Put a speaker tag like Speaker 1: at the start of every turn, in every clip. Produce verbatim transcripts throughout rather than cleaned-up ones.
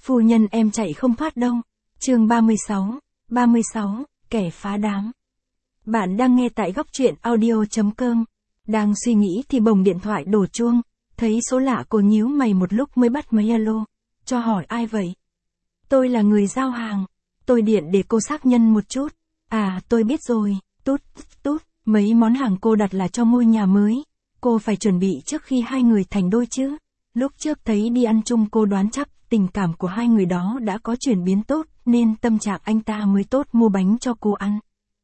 Speaker 1: Phu nhân em chạy không thoát đâu. Chương ba mươi sáu, ba mươi sáu, kẻ phá đám. Bạn đang nghe tại góc truyện audio chấm com. Đang suy nghĩ thì bồng điện thoại đổ chuông, thấy số lạ cô nhíu mày một lúc mới bắt máy alo, cho hỏi ai vậy? Tôi là người giao hàng, tôi điện để cô xác nhân một chút. À, tôi biết rồi, tút, tút, mấy món hàng cô đặt là cho ngôi nhà mới, cô phải chuẩn bị trước khi hai người thành đôi chứ. Lúc trước thấy đi ăn chung cô đoán chắc tình cảm của hai người đó đã có chuyển biến tốt, nên tâm trạng anh ta mới tốt mua bánh cho cô ăn.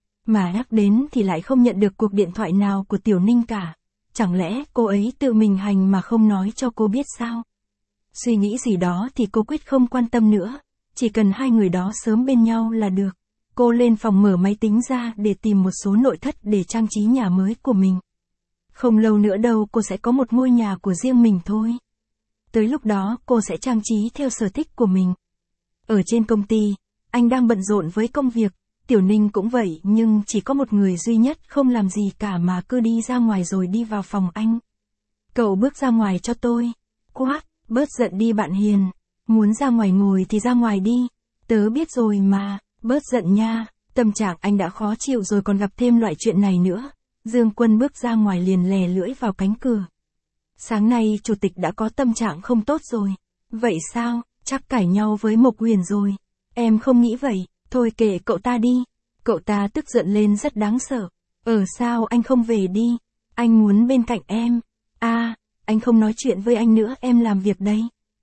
Speaker 1: Mà nhắc đến thì lại không nhận được cuộc điện thoại nào của Tiểu Ninh cả. Chẳng lẽ cô ấy tự mình hành mà không nói cho cô biết sao? Suy nghĩ gì đó thì cô quyết không quan tâm nữa, chỉ cần hai người đó sớm bên nhau là được. Cô lên phòng mở máy tính ra để tìm một số nội thất để trang trí nhà mới của mình. Không lâu nữa đâu cô sẽ có một ngôi nhà của riêng mình thôi. Tới lúc đó cô sẽ trang trí theo sở thích của mình. Ở trên công ty, anh đang bận rộn với công việc, Tiểu Ninh cũng vậy, nhưng chỉ có một người duy nhất không làm gì cả mà cứ đi ra ngoài rồi đi vào phòng anh. Cậu bước ra ngoài cho tôi. Quát, bớt giận đi bạn hiền. Muốn ra ngoài ngồi thì ra ngoài đi. Tớ biết rồi mà, bớt giận nha. Tâm trạng anh đã khó chịu rồi còn gặp thêm loại chuyện này nữa. Dương Quân bước ra ngoài liền lè lưỡi vào cánh cửa. Sáng nay chủ tịch đã có tâm trạng không tốt rồi. Vậy sao, chắc cãi nhau với Mộc Huyền rồi. Em không nghĩ vậy, thôi kệ cậu ta đi. Cậu ta tức giận lên rất đáng sợ. Ờ sao anh không về đi, anh muốn bên cạnh em. À, anh không nói chuyện với anh nữa, em làm việc đây.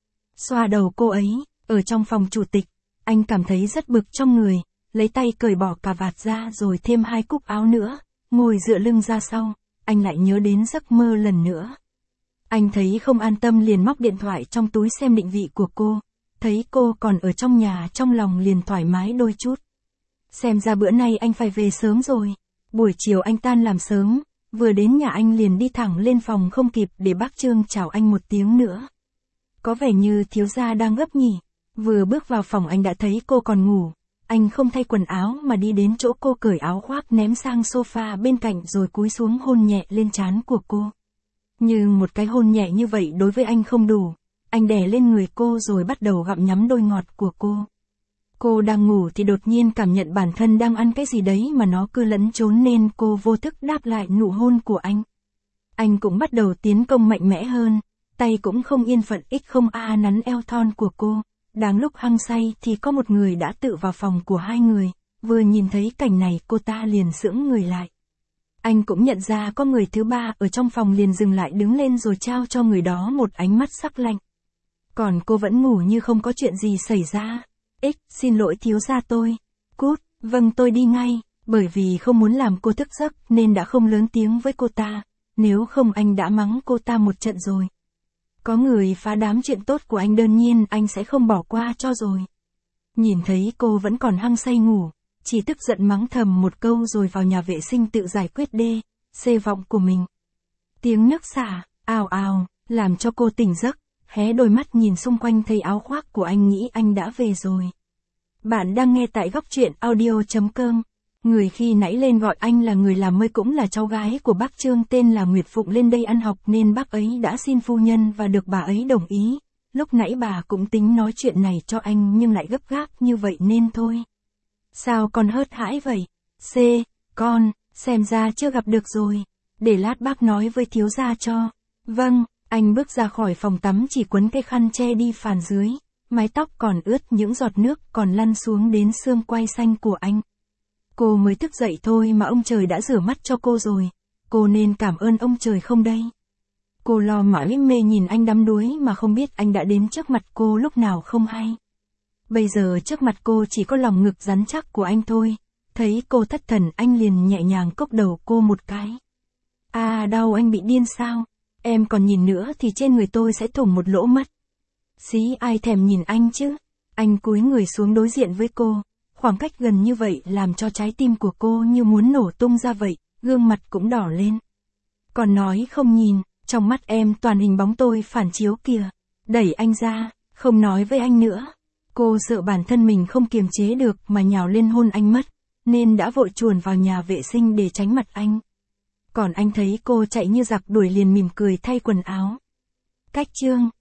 Speaker 1: Xoa đầu cô ấy, ở trong phòng chủ tịch, anh cảm thấy rất bực trong người, lấy tay cởi bỏ cà vạt ra rồi thêm hai cúc áo nữa, ngồi dựa lưng ra sau, anh lại nhớ đến giấc mơ lần nữa. Anh thấy không an tâm liền móc điện thoại trong túi xem định vị của cô, thấy cô còn ở trong nhà trong lòng liền thoải mái đôi chút. Xem ra bữa nay anh phải về sớm rồi. Buổi chiều anh tan làm sớm, vừa đến nhà anh liền đi thẳng lên phòng không kịp để bác Trương chào anh một tiếng nữa. Có vẻ như thiếu gia đang gấp nhỉ. Vừa bước vào phòng anh đã thấy cô còn ngủ. Anh không thay quần áo mà đi đến chỗ cô cởi áo khoác ném sang sofa bên cạnh rồi cúi xuống hôn nhẹ lên trán của cô. Nhưng một cái hôn nhẹ như vậy đối với anh không đủ. Anh đè lên người cô rồi bắt đầu gặm nhắm đôi ngọt của cô. Cô đang ngủ thì đột nhiên cảm nhận bản thân đang ăn cái gì đấy mà nó cứ lẫn trốn nên cô vô thức đáp lại nụ hôn của anh. Anh cũng bắt đầu tiến công mạnh mẽ hơn, tay cũng không yên phận ích không a nắn eo thon của cô. Đang lúc hăng say thì có một người đã tự vào phòng của hai người, vừa nhìn thấy cảnh này cô ta liền sững người lại. Anh cũng nhận ra có người thứ ba ở trong phòng liền dừng lại đứng lên rồi trao cho người đó một ánh mắt sắc lạnh. Còn cô vẫn ngủ như không có chuyện gì xảy ra. Ích, xin lỗi thiếu gia tôi. Cút, vâng tôi đi ngay, bởi vì không muốn làm cô thức giấc nên đã không lớn tiếng với cô ta, nếu không anh đã mắng cô ta một trận rồi. Có người phá đám chuyện tốt của anh đương nhiên anh sẽ không bỏ qua cho rồi. Nhìn thấy cô vẫn còn hăng say ngủ, chỉ tức giận mắng thầm một câu rồi vào nhà vệ sinh tự giải quyết đê, xê vọng của mình. Tiếng nước xả, ào ào, làm cho cô tỉnh giấc. Hé đôi mắt nhìn xung quanh thấy áo khoác của anh nghĩ anh đã về rồi. Bạn đang nghe tại góc truyện audio chấm com. Người khi nãy lên gọi anh là người làm mới cũng là cháu gái của bác Trương tên là Nguyệt Phụng lên đây ăn học nên bác ấy đã xin phu nhân và được bà ấy đồng ý. Lúc nãy bà cũng tính nói chuyện này cho anh nhưng lại gấp gáp như vậy nên thôi. Sao con hớt hãi vậy? C, con, xem ra chưa gặp được rồi. Để lát bác nói với thiếu gia cho. Vâng. Anh bước ra khỏi phòng tắm chỉ quấn cái khăn che đi phàn dưới, mái tóc còn ướt những giọt nước còn lăn xuống đến xương quai xanh của anh. Cô mới thức dậy thôi mà ông trời đã rửa mắt cho cô rồi, cô nên cảm ơn ông trời không đây? Cô lo mãi mê nhìn anh đắm đuối mà không biết anh đã đến trước mặt cô lúc nào không hay. Bây giờ trước mặt cô chỉ có lòng ngực rắn chắc của anh thôi, thấy cô thất thần anh liền nhẹ nhàng cốc đầu cô một cái. À đau anh bị điên sao? Em còn nhìn nữa thì trên người tôi sẽ thủng một lỗ mất. Xí ai thèm nhìn anh chứ. Anh cúi người xuống đối diện với cô. Khoảng cách gần như vậy làm cho trái tim của cô như muốn nổ tung ra vậy, gương mặt cũng đỏ lên. Còn nói không nhìn, trong mắt em toàn hình bóng tôi phản chiếu kìa. Đẩy anh ra, không nói với anh nữa. Cô sợ bản thân mình không kiềm chế được mà nhào lên hôn anh mất, nên đã vội chuồn vào nhà vệ sinh để tránh mặt anh. Còn anh thấy cô chạy như giặc đuổi liền mỉm cười thay quần áo. Cách Trương,